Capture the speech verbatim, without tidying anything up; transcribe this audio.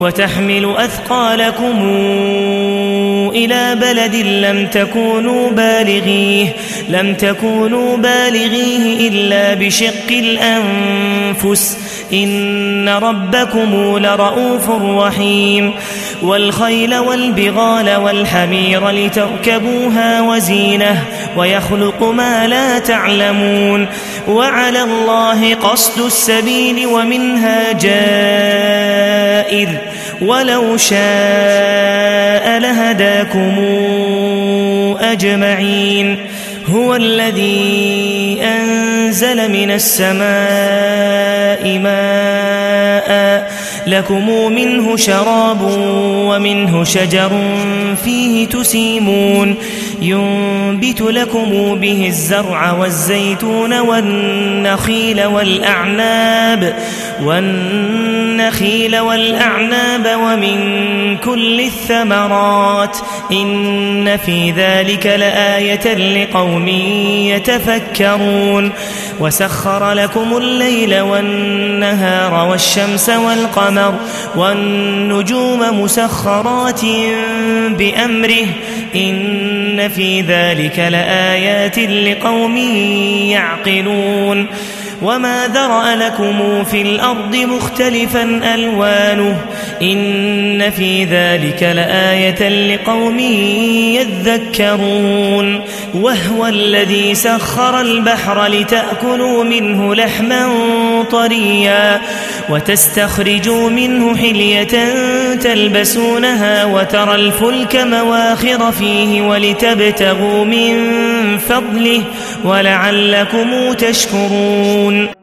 وتحمل أثقالكم إلى بلد لم تكونوا بالغيه لم تكونوا بالغيه إلا بشق الأنفس إن ربكم لرؤوف رحيم والخيل والبغال والحمير لتركبوها وزينة ويخلق ما لا تعلمون وعلى الله قصد السبيل ومنها جائر ولو شاء لهداكم أجمعين هو الذي أنزل من السماء ماء لكم منه شراب ومنه شجر فيه تسيمون ينبت لكم به الزرع والزيتون والنخيل والأعناب والنخيل والأعناب ومن كل الثمرات إن في ذلك لآية لقوم يتفكرون وسخر لكم الليل والنهار والشمس والقمر والنجوم مسخرات بأمره إن في ذلك لآيات لقوم يعقلون وما ذرأ لكم في الأرض مختلفا ألوانه إن في ذلك لآية لقوم يذكرون وهو الذي سخر البحر لتأكلوا منه لحما طريا وتستخرجوا منه حلية تلبسونها وترى الفلك مواخر فيه ولتبتغوا من فضله ولعلكم تشكرون